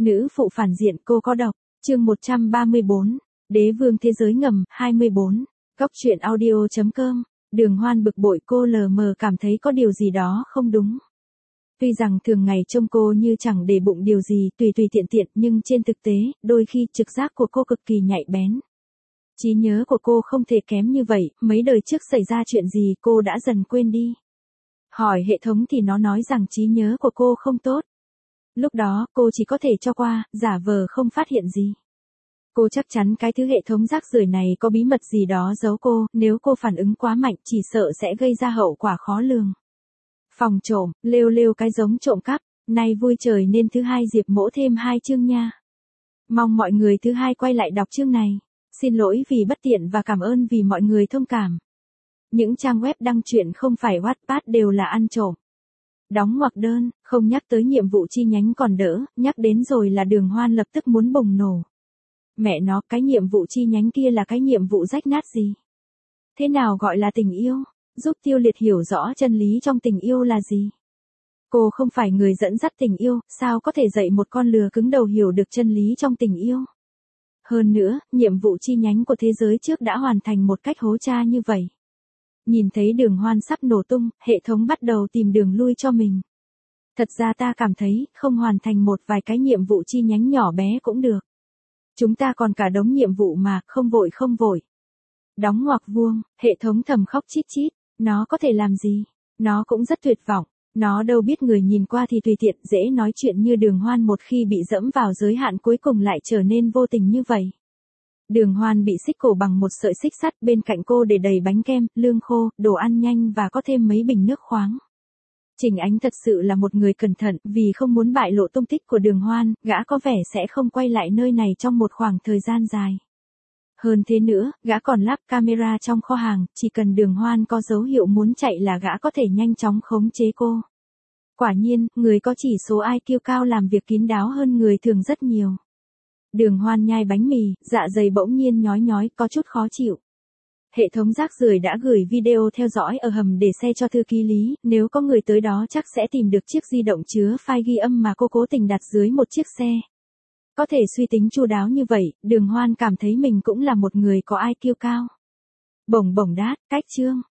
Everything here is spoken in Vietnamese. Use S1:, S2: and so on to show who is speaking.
S1: Nữ phụ phản diện cô có độc. Chương 134. Đế vương thế giới ngầm 24. Góc truyện audio.com. Đường Hoan bực bội, cô lờ mờ cảm thấy có điều gì đó không đúng. Tuy rằng thường ngày trông cô như chẳng để bụng điều gì, tùy tùy tiện tiện, nhưng trên thực tế, đôi khi trực giác của cô cực kỳ nhạy bén. Trí nhớ của cô không thể kém như vậy, mấy đời trước xảy ra chuyện gì cô đã dần quên đi. Hỏi hệ thống thì nó nói rằng trí nhớ của cô không tốt. Lúc đó, cô chỉ có thể cho qua, giả vờ không phát hiện gì. Cô chắc chắn cái thứ hệ thống rác rưởi này có bí mật gì đó giấu cô, nếu cô phản ứng quá mạnh chỉ sợ sẽ gây ra hậu quả khó lường. Phòng trộm, lêu cái giống trộm cắp, nay vui trời nên thứ hai Diệp mỗ thêm 2 chương nha. Mong mọi người thứ hai quay lại đọc chương này. Xin lỗi vì bất tiện và cảm ơn vì mọi người thông cảm. Những trang web đăng truyện không phải Wattpad đều là ăn trộm. Đóng ngoặc đơn, không nhắc tới nhiệm vụ chi nhánh còn đỡ, nhắc đến rồi là Đường Hoan lập tức muốn bùng nổ. Mẹ nó, cái nhiệm vụ chi nhánh kia là cái nhiệm vụ rách nát gì? Thế nào gọi là tình yêu? Giúp Tiêu Liệt hiểu rõ chân lý trong tình yêu là gì? Cô không phải người dẫn dắt tình yêu, sao có thể dạy một con lừa cứng đầu hiểu được chân lý trong tình yêu? Hơn nữa, nhiệm vụ chi nhánh của thế giới trước đã hoàn thành một cách hố cha như vậy. Nhìn thấy Đường Hoan sắp nổ tung, hệ thống bắt đầu tìm đường lui cho mình. Thật ra ta cảm thấy, không hoàn thành một vài cái nhiệm vụ chi nhánh nhỏ bé cũng được. Chúng ta còn cả đống nhiệm vụ mà, không vội. Đóng ngoặc vuông, hệ thống thầm khóc chít chít, nó có thể làm gì? Nó cũng rất tuyệt vọng, nó đâu biết người nhìn qua thì tùy tiện dễ nói chuyện như Đường Hoan một khi bị dẫm vào giới hạn cuối cùng lại trở nên vô tình như vậy. Đường Hoan bị xích cổ bằng một sợi xích sắt, bên cạnh cô để đầy bánh kem, lương khô, đồ ăn nhanh và có thêm mấy bình nước khoáng. Trình Ánh thật sự là một người cẩn thận, vì không muốn bại lộ tung tích của Đường Hoan, gã có vẻ sẽ không quay lại nơi này trong một khoảng thời gian dài. Hơn thế nữa, gã còn lắp camera trong kho hàng, chỉ cần Đường Hoan có dấu hiệu muốn chạy là gã có thể nhanh chóng khống chế cô. Quả nhiên, người có chỉ số IQ cao làm việc kín đáo hơn người thường rất nhiều. Đường Hoan nhai bánh mì, dạ dày bỗng nhiên nhói, có chút khó chịu. Hệ thống rác rưởi đã gửi video theo dõi ở hầm để xe cho thư ký Lý, nếu có người tới đó chắc sẽ tìm được chiếc di động chứa file ghi âm mà cô cố tình đặt dưới một chiếc xe. Có thể suy tính chu đáo như vậy, Đường Hoan cảm thấy mình cũng là một người có IQ cao. Bổng đát, cách chương.